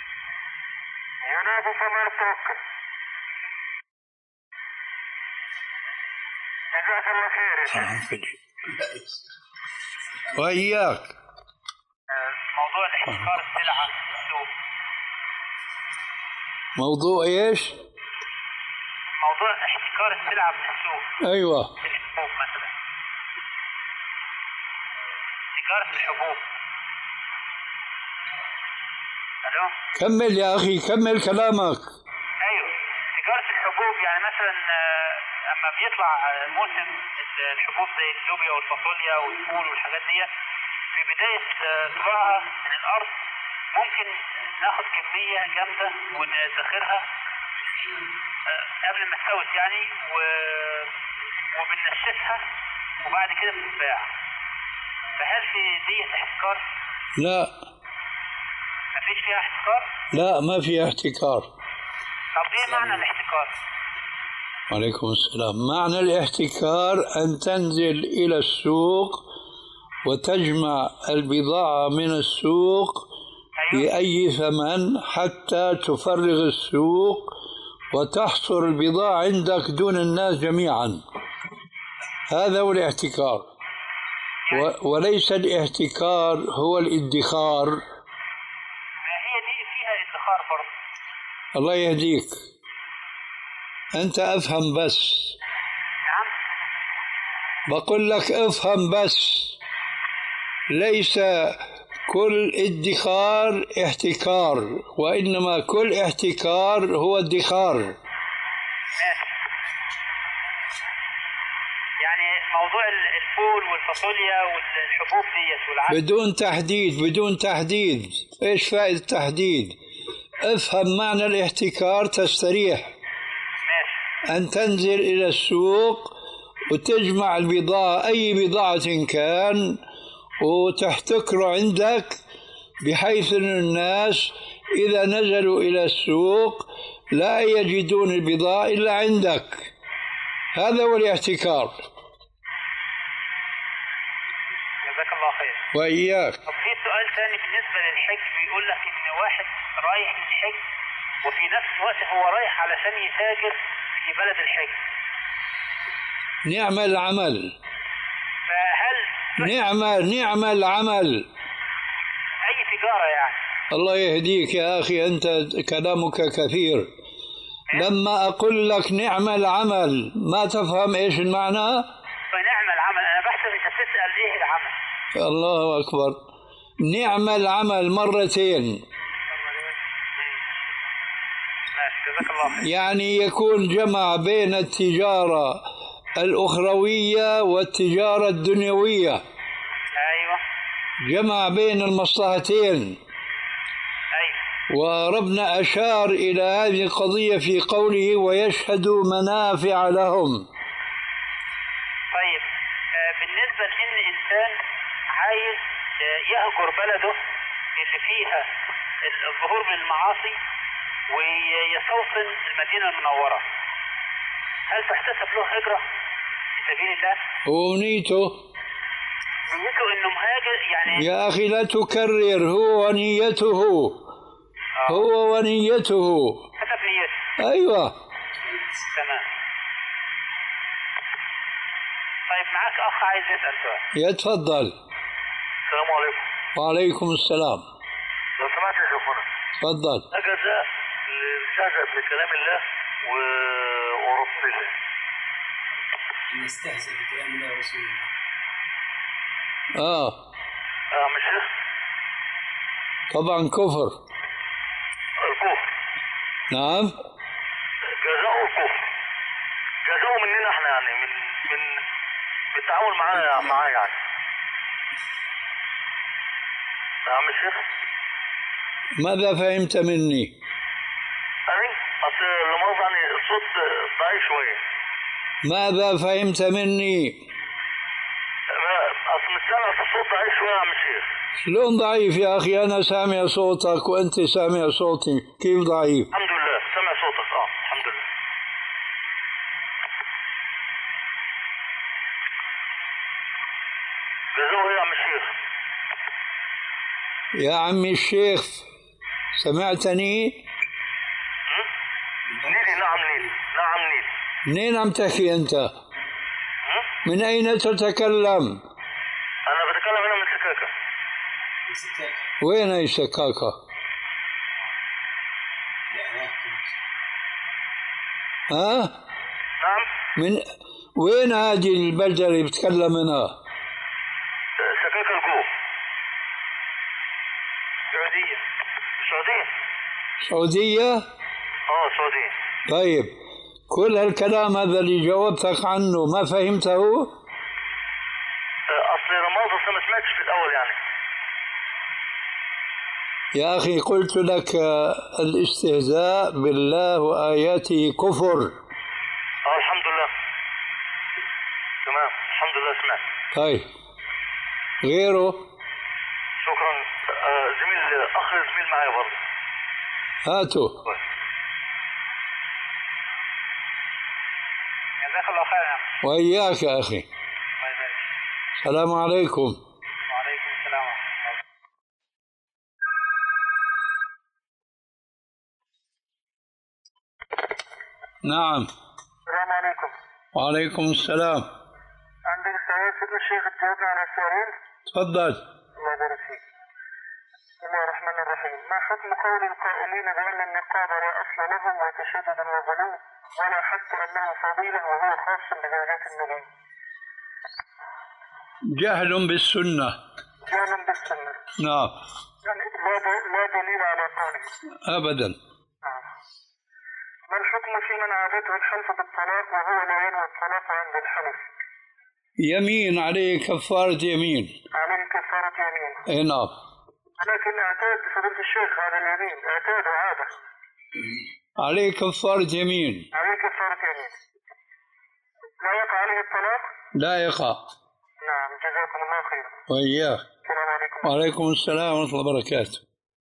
ينافي كمال التوكل. جزاك الله خير. وإياك. موضوع الاحتكار السلعة في السوق. موضوع إيش؟ موضوع احتكار السلعة في السوق. أيوة. في الحبوب مثلا. تجارة الحبوب. ألو؟ كمل يا أخي، كمل كلامك. أيوه، تجارة الحبوب يعني مثلا أما بيطلع موسم الحبوب زي اللوبيا والفاصوليا والفول والحاجات دي، في بداية طلوعها من الأرض ممكن ناخد كمية جامدة وندخرها قبل ما تستوت يعني و... وبننشفها وبعد كده بتتباع. فهل في دي احتكار؟ لا. ما فيش فيها احتكار؟ لا ما فيها احتكار. طب ايه معنى الاحتكار؟ وعليكم السلام. معنى الاحتكار أن تنزل إلى السوق وتجمع البضاعة من السوق بأي ثمن حتى تفرغ السوق وتحصر البضاعة عندك دون الناس جميعا. هذا هو الاحتكار. وليس الاحتكار هو الادخار. ما هي دي فيها ادخار برضه. الله يهديك، أنت أفهم بس. نعم. بقول لك افهم بس، ليس كل ادخار احتكار، وإنما كل احتكار هو ادخار. يعني موضوع الفول والفاصوليا والحبوب ديت والعدس بدون تحديد، بدون تحديد. ايش فائدة التحديد؟ افهم معنى الاحتكار تستريح. ماشي. أن تنزل إلى السوق وتجمع البضاعة أي بضاعة كان وتحتكر عندك بحيث أن الناس إذا نزلوا إلى السوق لا يجدون البضاعة إلا عندك. هذا هو الاحتكار. جزاك الله خير. وإياك. طب في سؤال ثاني بالنسبة للحج، بيقول لك إن واحد رايح للحج وفي نفس الوقت هو رايح علشان يتاجر في بلد الحج. نعم العمل. فهل نعم نعم العمل. أي تجارة يعني. الله يهديك يا أخي، أنت كلامك كثير. لما أقول لك نعم العمل ما تفهم إيش المعنى؟ فنعم العمل، أنا بحسب أنت تسأل إيه العمل. الله أكبر. نعم العمل مرتين. ماشي، جزاك الله خير. يعني يكون جمع بين التجارة الأخروية والتجارة الدنيوية. أيوة. جمع بين المصلحتين. أيوة. وربنا أشار إلى هذه القضية في قوله ويشهدوا منافع لهم. طيب بالنسبة لإن إنسان عايز يهجر بلده اللي فيها الظهور بالمعاصي ويستوطن المدينة المنورة، هل تحتسب له هجرة في سبيل الله؟ ونيته نيته إنه مهاجر يعني. يا أخي لا تكرر، هو ونيته. آه. هو ونيته. حسب نيته. أيوة. تمام. طيب معك أخ عايز يسأل سؤال. يتفضل. السلام عليكم. وعليكم السلام. لو سمحت يا شيخنا. تفضل. أجزاء نستهزأ بكلام الله ورسوله. نستهزأ بكلام الله ورسوله. آه. آه مش طبعا كفر. الكفر. نعم. جزاء الكفر. جزاء مننا احنا يعني من من بالتعامل معاه معاه يعني. نعم يا شيخ. ماذا فهمت مني؟ أنا أصل لمؤاخذة يعني الصوت ضعيف شوية. ماذا فهمت مني؟ أصل مش سامع، الصوت ضعيف شوية يا عم الشيخ. شلون ضعيف يا أخي؟ أنا سامع صوتك وأنت سامع صوتي، كيف ضعيف؟ الحمد لله سمع صوتك. اه الحمد لله. جزوه يا عم الشيخ. يا عمي الشيخ سمعتني؟ نيلي. نعم نيلي. نعم نيلي. منين عم تحكي أنت؟ من أين تتكلم؟ أنا بتكلم هنا من سكاكة. وين هي سكاكة؟ ها؟ نعم. من وين هذه البلدة اللي بتكلم منها؟ سكاكة الجو. سعودية. سعودية. سعودية؟ اه سعودية. طيب كل هالكلام هذا اللي جاوبتك عنه ما فهمته؟ أصلي رمضان ما سمعتش في الأول يعني. يا أخي قلت لك الاستهزاء بالله وآياته كفر. اه الحمد لله. تمام الحمد لله سمعت. طيب غيره؟ شكرا. آه زميل أخ زميل معي برضه. هاتوا. جزاك الله خير يا عم. وإياك يا أخي. السلام عليكم. وعليكم السلام. نعم. السلام عليكم. وعليكم السلام. عندك سؤال سيد الشيخ تجاوبنا على السؤالين؟ تفضل. الله يبارك فيك. بسم الله الرحمن الرحيم. ما حكم قول القائلين بأن النقاب لا أصل له وتشدد وغلو ولا حتى أنه فضيلة وهو خاص بزوجات النبي؟ جهل بالسنة. جهل بالسنة. نعم. يعني لا دليل على قوله. أبدا. نعم. ما الحكم في من عادته الحلف بالطلاق وهو لا ينوي الطلاق عند الحلف؟ يمين عليه كفارة يمين. عليه كفارة يمين. اي نعم. لكن اعتاد فضيلة الشيخ هذا اليمين، اعتاد وعاده. عليه كفارة يمين. عليه كفارة يمين. لا يقع عليه الطلاق؟ لا يقع. نعم جزاكم الله خيرا. وإياك. السلام عليكم. وعليكم السلام ورحمة الله وبركاته.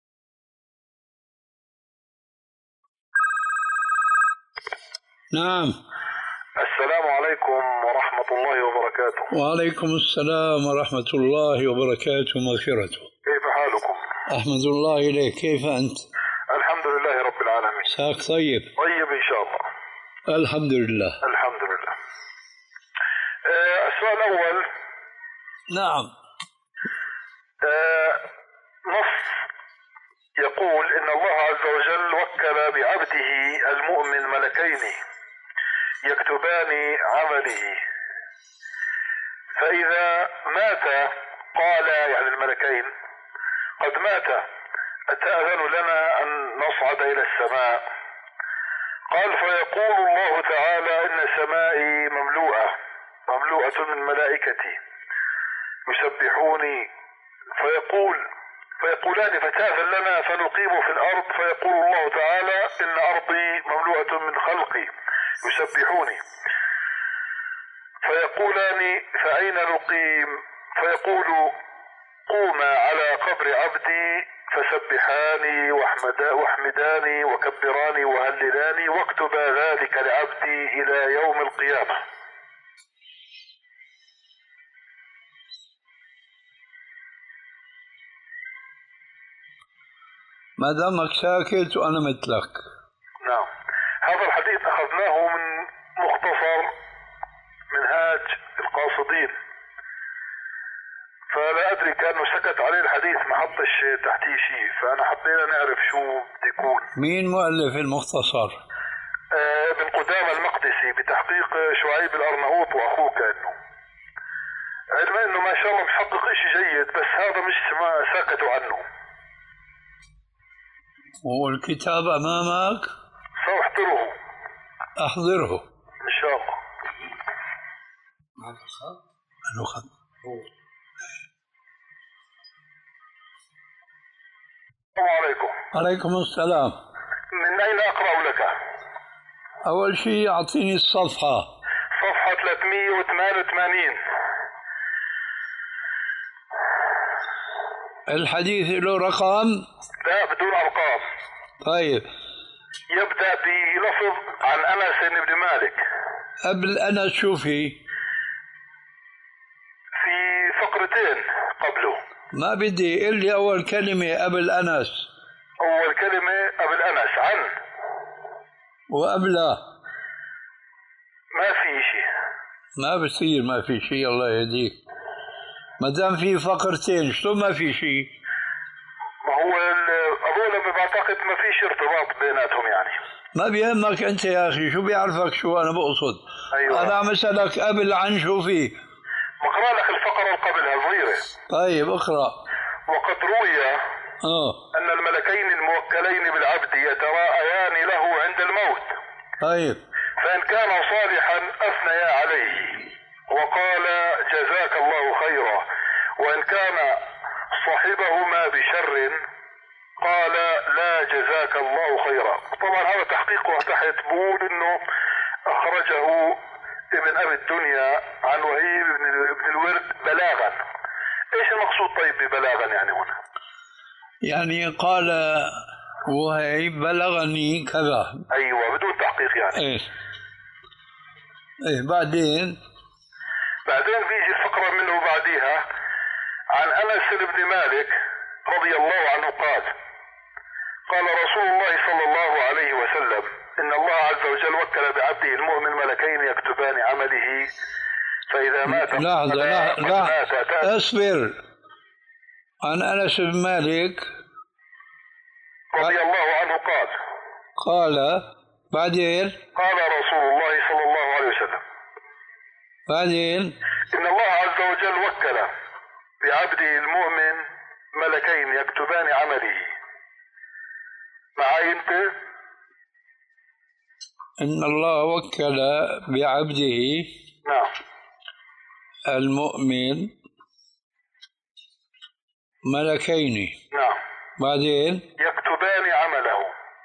نعم. السلام عليكم ورحمة الله وبركاته. وعليكم السلام ورحمة الله وبركاته ومغفرته. كيف حالكم؟ أحمد الله إليك، كيف أنت؟ الحمد لله رب العالمين. ساك طيب؟ طيب إن شاء الله. الحمد لله. الحمد لله. آه السؤال الأول. نعم. آه نص يقول إن الله عز وجل وكل بعبده المؤمن ملكين يكتبان عمله، فإذا مات قال يعني الملكين قد مات أتأذن لنا أن نصعد إلى السماء؟ قال فيقول الله تعالى إن سمائي مملوءة مملوءة من ملائكتي يسبحوني، فيقول فيقولان فتأذن لنا فنقيم في الأرض، فيقول الله تعالى إن أرضي مملوءة من خلقي يسبحوني، فيقولان فأين نقيم؟ فيقول قوما على قبر عبدي فسبحاني واحمداني وكبراني وهللاني واكتبا ذلك لعبدي إلى يوم القيامة. ما دامك ساكت وأنا مثلك. نعم. هذا الحديث أخذناه من مختصر منهاج القاصدين، فلا أدري كأنه سكت عليه الحديث ما حطش تحتيه شيء، فأنا حبينا نعرف شو بده يكون. مين مؤلف المختصر؟ آه ابن قدامة المقدسي بتحقيق شعيب الأرناؤوط وأخوه كأنه، علما أنه ما شاء الله محقق إشي جيد، بس هذا مش ما سكتوا عنه. والكتاب أمامك؟ سأحضره. أحضره إن شاء الله. الأخذ. السلام عليكم. عليكم السلام. من أين أقرأ لك؟ أول شيء أعطيني الصفحة. صفحة ثلاثمئة وثمانية وثمانين. الحديث له رقم؟ لا بدون أرقام. طيب. يبدأ بلفظ عن أنس بن مالك. قبل أنس شو في؟ في فقرتين قبله. ما بدي قل لي أول كلمة قبل أنس. أول كلمة قبل أنس عن. وقبله ما في شيء. ما بصير ما في شيء الله يهديك. ما دام في فقرتين شو ما في شيء؟ ما هو هذول بعتقد ما فيش ارتباط بيناتهم يعني. ما بيهمك انت يا اخي، شو بيعرفك شو انا بقصد؟ أيوة. انا عم اسالك قبل عن شو في؟ بقرا لك الفقره اللي قبلها صغيره. طيب اقرا. وقد روي اه ان الملكين الموكلين بالعبد يتراءيان له عند الموت. طيب. فان كان صالحا اثنيا عليه وقال جزاك الله خيرا، وان كان صاحبهما بشر قال لا جزاك الله خيرا. طبعا هذا تحقيقه تحت بقول انه اخرجه ابن ابي الدنيا عن وهيب بن الورد بلاغا. ايش المقصود طيب ببلاغا يعني هنا؟ يعني قال وهيب بلغني كذا. ايوه بدون تحقيق يعني. ايه ايه بعدين بعدين بيجي الفقرة منه بعديها عن انس بن مالك رضي الله عنه قال قال رسول الله صلى الله عليه وسلم ان الله عز وجل وكل بعبده المؤمن ملكين يكتبان عمله فاذا مات لحظة لحظة اصبر. عن انس بن مالك رضي الله عنه قال قال بعدين قال رسول الله صلى الله عليه وسلم بعدين إن الله عز وجل وكل بعبده المؤمن ملكين يكتبان عمله. معي أنت؟ إن الله وكل بعبده نعم المؤمن ملكين. نعم. بعدين يكتبان عمله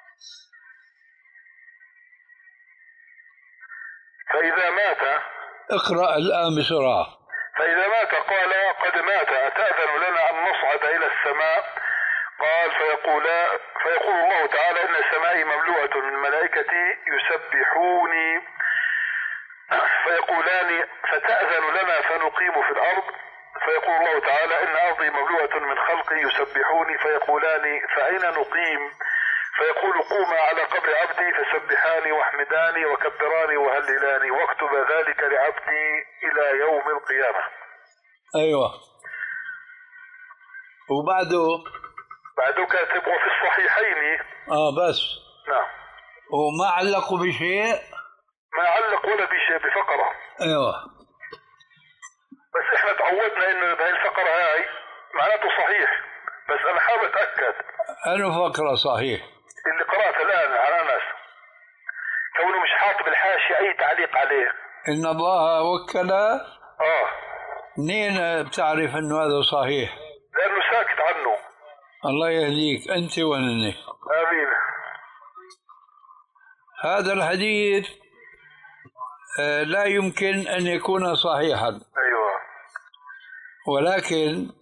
فإذا مات. اقرأ الآن بسرعة. فإذا مات قال قد مات أتأذن لنا أن نصعد إلى السماء؟ قال فيقول فيقول الله تعالى إن السماء مملوءة من ملائكتي يسبحوني فيقولان فتأذن لنا فنقيم في الأرض. فيقول الله تعالى إن أرضي مملوءة من خلقي يسبحوني فيقولان فأين نقيم؟ فيقول قوما على قبر عبدي فسبحاني واحمداني وكبراني وهللاني واكتب ذلك لعبدي إلى يوم القيامة. أيوة. وبعده بعده كاتب وفي الصحيحين. آه بس. نعم. وما علقوا بشيء؟ ما علق ولا بشيء بفقرة. أيوة. بس إحنا تعودنا إنه بهاي الفقرة هاي معناته صحيح، بس أنا حابب أتأكد. أنا فقرة صحيح. اللي قرأت الآن على أنس كونه مش حاط بالحاشية أي تعليق عليه. إن الله وكل. آه. منين بتعرف إنه هذا صحيح؟ لأنه ساكت عنه. الله يهديك أنت وأنني. آمين. هذا الحديث لا يمكن أن يكون صحيحا. أيوة. ولكن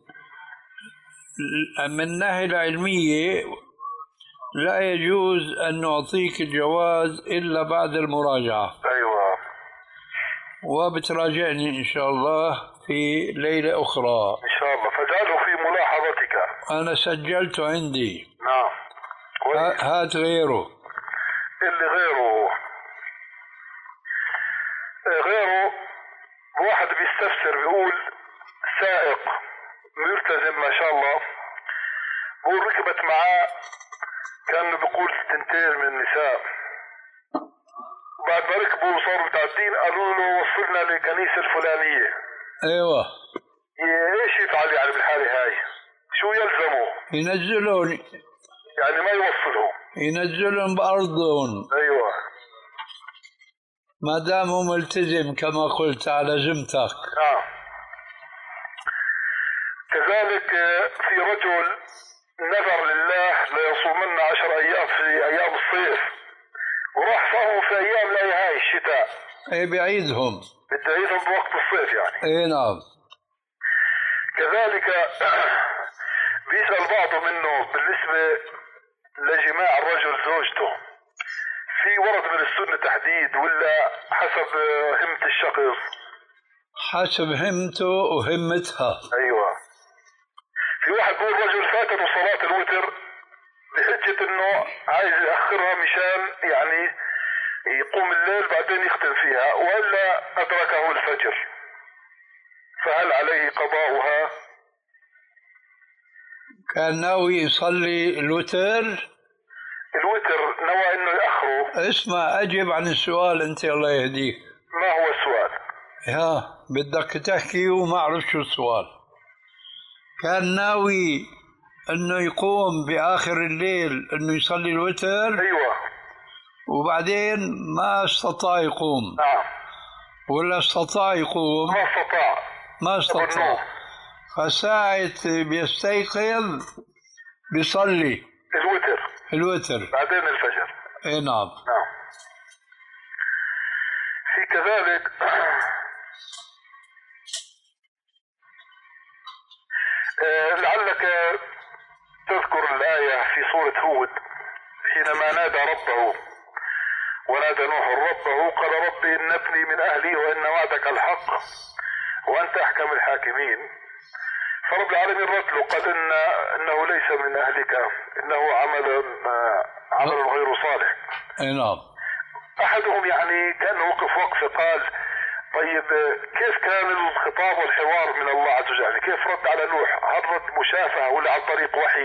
من الناحية العلمية لا يجوز أن نعطيك الجواز إلا بعد المراجعة. أيوة. وبتراجعني إن شاء الله في ليلة أخرى. إن شاء الله فاجعله في ملاحظتك. أنا سجلته عندي. نعم. هات غيره. اللي غيره غيره واحد بيستفسر بيقول سائق ملتزم ما شاء الله، بيقول ركبت معاه كان بيقول تنتين من النساء، بعد ما ركبوا وصاروا متعدين قالوا له وصلنا للكنيسة الفلانية. ايوه. ايش يفعل يعني بالحالة هاي؟ شو يلزمه؟ ينزلون يعني ما يوصلهم، ينزلهم بأرضهم. ايوه. ما دامه ملتزم كما قلت على ذمتك. نعم. كذلك في رجل نذر لله ليصومن عشر ايام في ايام الصيف وراح صاموا في ايام لا هاي الشتاء. ايه بعيدهم. بده يعيدهم بوقت الصيف يعني. ايه نعم. كذلك بيسأل بعضهم إنه بالنسبة لجماع الرجل زوجته في ورد من السنة تحديد ولا حسب همة الشخص؟ حسب همته وهمتها. أيوة. في واحد بيقول رجل فاتته صلاة الوتر بحجة إنه عايز يأخرها مشان يعني يقوم الليل بعدين يختم فيها، وإلا أدركه الفجر، فهل عليه قضاؤها؟ كان ناوي يصلي الوتر الوتر نوى إنه يأخره. اسمع، أجب عن السؤال أنت الله يهديك. ما هو السؤال؟ ها بدك تحكي وما أعرف شو السؤال. كان ناوي أنه يقوم بآخر الليل أنه يصلي الوتر. أيوة. وبعدين ما استطاع يقوم. نعم. ولا استطاع يقوم؟ ما استطاع. ما استطاع. فساعة بيستيقظ بيصلي الوتر. الوتر بعدين الفجر. اي نعم. نعم. في كذلك لعلك تذكر الآية في سورة هود حينما نادى ربه ونادى نوح ربه قال ربي إن ابني من أهلي وإن وعدك الحق وأنت أحكم الحاكمين. فرب العالمين رد له قد إن إنه ليس من أهلك إنه عمل عمل غير صالح. اي نعم. أحدهم يعني كان وقف وقفة قال طيب كيف كان الخطاب والحوار من الله عز وجل؟ كيف رد على نوح؟ هل رد مشافهة ولا عن طريق وحي؟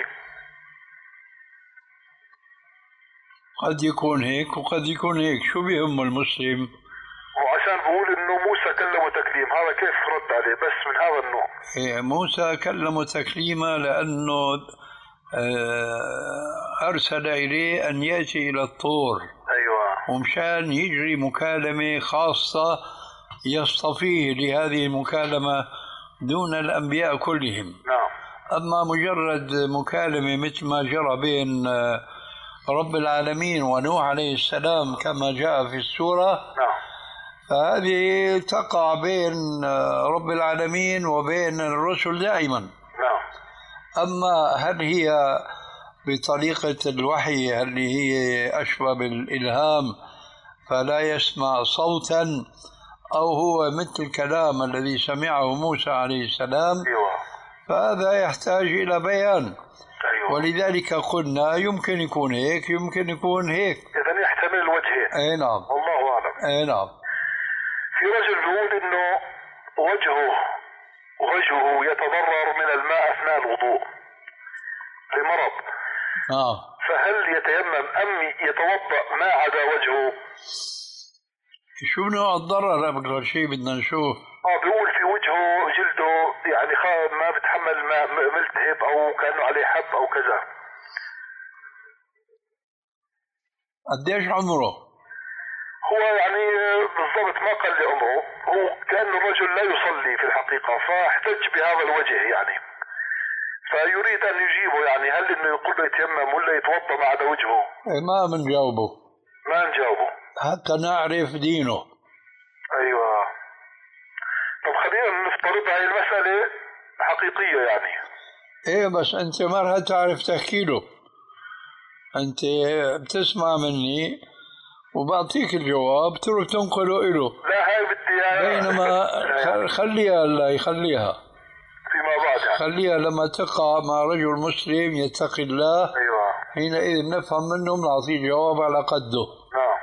قد يكون هيك وقد يكون هيك، شو بيهم المسلم؟ وعشان بقول انه موسى كلمه تكليم، هذا كيف رد عليه بس من هذا النوع؟ إيه موسى كلمه تكليما لأنه أرسل إليه أن يأتي إلى الطور. أيوة. ومشان يجري مكالمة خاصة يصطفيه لهذه المكالمة دون الأنبياء كلهم. نعم. أما مجرد مكالمة مثل ما جرى بين رب العالمين ونوح عليه السلام كما جاء في السورة. نعم. فهذه تقع بين رب العالمين وبين الرسل دائما. نعم. أما هل هي بطريقة الوحي اللي هي أشبه بالإلهام فلا يسمع صوتا، أو هو مثل الكلام الذي سمعه موسى عليه السلام؟ أيوة. فهذا يحتاج إلى بيان. أيوة. ولذلك قلنا يمكن يكون هيك يمكن يكون هيك. إذن يحتمل الوجهين. أي نعم. والله أعلم. أي نعم. في رجل بيقول إنه وجهه وجهه يتضرر من الماء أثناء الوضوء لمرض. نعم. فهل يتيمم أم يتوضأ ما عدا وجهه؟ شو نوع الضرر أكثر شيء بدنا نشوف؟ اه بيقول في وجهه جلده يعني خا ما بتحمل ما ملتهب او كانه عليه حب او كذا. قديش عمره؟ هو يعني بالضبط ما قال لي عمره، هو كان الرجل لا يصلي في الحقيقه فاحتج بهذا الوجه يعني، فيريد ان يجيبه يعني هل انه يقول له يتيمم ولا يتوضا ما عدا وجهه؟ ما بنجاوبه. ما نجاوبه حتى نعرف دينه. ايوه. طب خلينا نفترض هاي المسألة حقيقية يعني. ايه بس انت مرة تعرف تحكي له، انت بتسمع مني وبعطيك الجواب تروح تنقله إله. لا هاي بدي بينما خليها لا يخليها فيما بعد يعني. خليها لما تقع مع رجل مسلم يتقي الله. ايوه. حينئذ نفهم منه نعطيه جواب على قده. نعم.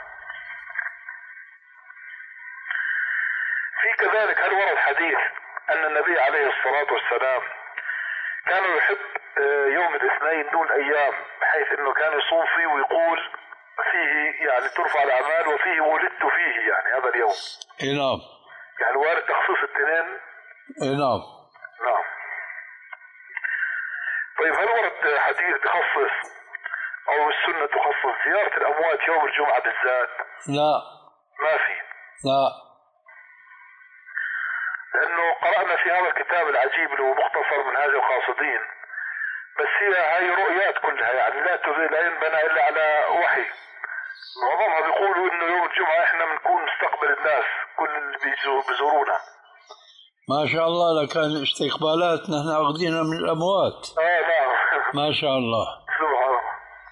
في كذلك هل ورد حديث أن النبي عليه الصلاة والسلام كان يحب يوم الاثنين دون أيام بحيث أنه كان يصوم فيه ويقول فيه يعني ترفع الأعمال وفيه ولدت فيه يعني هذا اليوم. اي نعم. يعني وارد تخصيص الاثنين. اي نعم. نعم. طيب هل ورد حديث تخصص أو السنة تخصص زيارة الأموات يوم الجمعة بالذات؟ لا. ما في. لا. لأنه قرأنا في هذا الكتاب العجيب اللي هو مختصر منهاج القاصدين، بس هي هاي رؤيات كلها يعني لا لا ينبنى إلا على وحي. معظمها بيقولوا إنه يوم الجمعة إحنا بنكون نستقبل الناس كل اللي بيزورونا. ما شاء الله لكان استقبالات نحن أخذينها من الأموات. آه نعم. ما شاء الله. سبحان الله.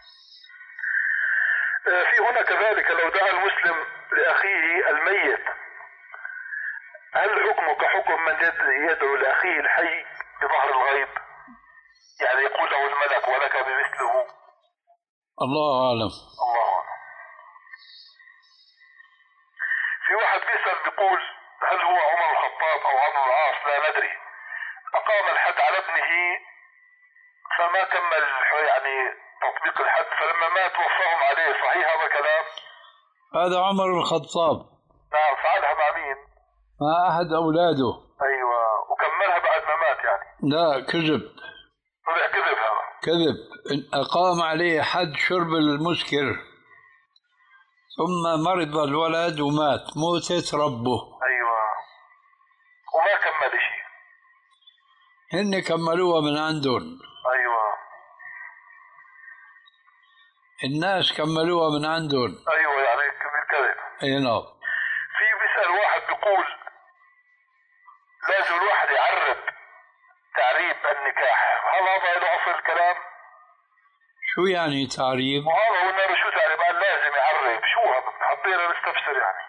في هنا كذلك لو دعا المسلم لأخيه الميت هل حكمه كحكم من يدعو لأخيه الحي بظهر الغيب؟ يعني يقول له الملك ولك بمثله. الله أعلم. الله أعلم. في واحد بيسأل بيقول هل هو عمر الخطاب أو عمرو العاص لا ندري أقام الحد على ابنه فما كمل يعني تطبيق الحد فلما مات وفاهم عليه، صحيح هذا كلام؟ هذا عمر الخطاب. نعم. فعلها مع مين؟ مع أحد أولاده. أيوة. وكملها بعد ما مات يعني؟ لا كذب. طلع كذب هذا. كذب. أقام عليه حد شرب المسكر ثم مرض الولد ومات موتة ربه. أيوة. وما كمل شيء. هن كملوها من عندهم. أيوة. الناس كملوها من عندهم. أيوة يعني بالكذب. أي نعم. في بيسأل واحد بيقول لازم الواحد يعرب تعريب النكاح، هل هذا له أصل الكلام؟ شو يعني تعريب؟ وهذا هو النبي شو تعريب؟ قال لازم يعرب. شو هذا؟ حطينا نستفسر يعني.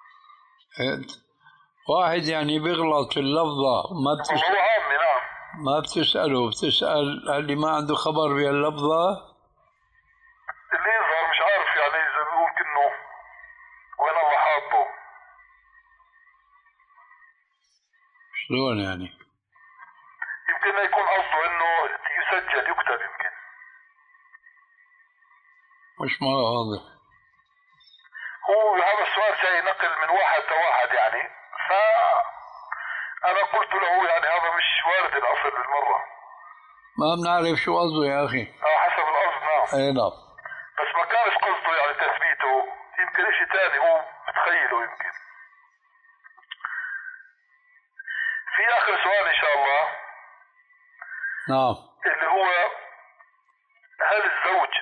واحد يعني بيغلط في اللفظة ما بتسأل. هو عامي. نعم. ما بتسأله، بتسأل اللي ما عنده خبر بهاللفظة. اللي يظهر مش عارف يعني إذا بيقول كأنه وين الله حاطه. شلون يعني؟ يمكن يكون قصده إنه يسجل يكتب يمكن. مش ما واضح. هو هذا السؤال جاي نقل من واحد لواحد يعني، فأنا قلت له يعني هذا مش وارد الأصل بالمرة. ما بنعرف شو قصده يا أخي. اه حسب القصد. نعم. أي نعم. بس ما كانش قصده يعني تثبيته، يمكن اشي تاني هو بتخيله يمكن. في آخر سؤال إن شاء الله. نعم. اللي هو هل الزوج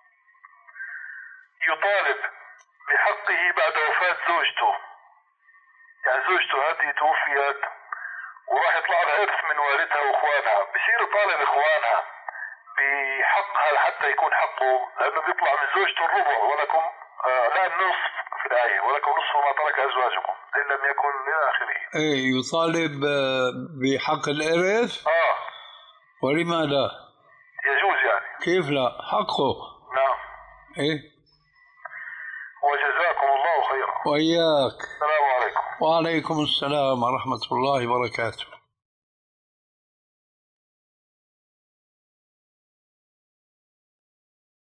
يطالب بحقه بعد وفاة زوجته؟ يعني زوجته هذه توفيت وراح يطلع لها إرث من والدها وإخوانها، بصير يطالب إخوانها بحقها حتى يكون حقه، لأنه بيطلع من زوجته الربع ولكم آه لا النصف في الآية ولكم نصف ما ترك أزواجكم إن لم يكن إلى آخره. إيه يطالب بحق الإرث؟ آه. ولما لا؟ يجوز يعني. كيف لا؟ حقه. نعم. إيه. وجزاكم الله خيرا. وإياك. السلام عليكم. وعليكم السلام ورحمة الله وبركاته.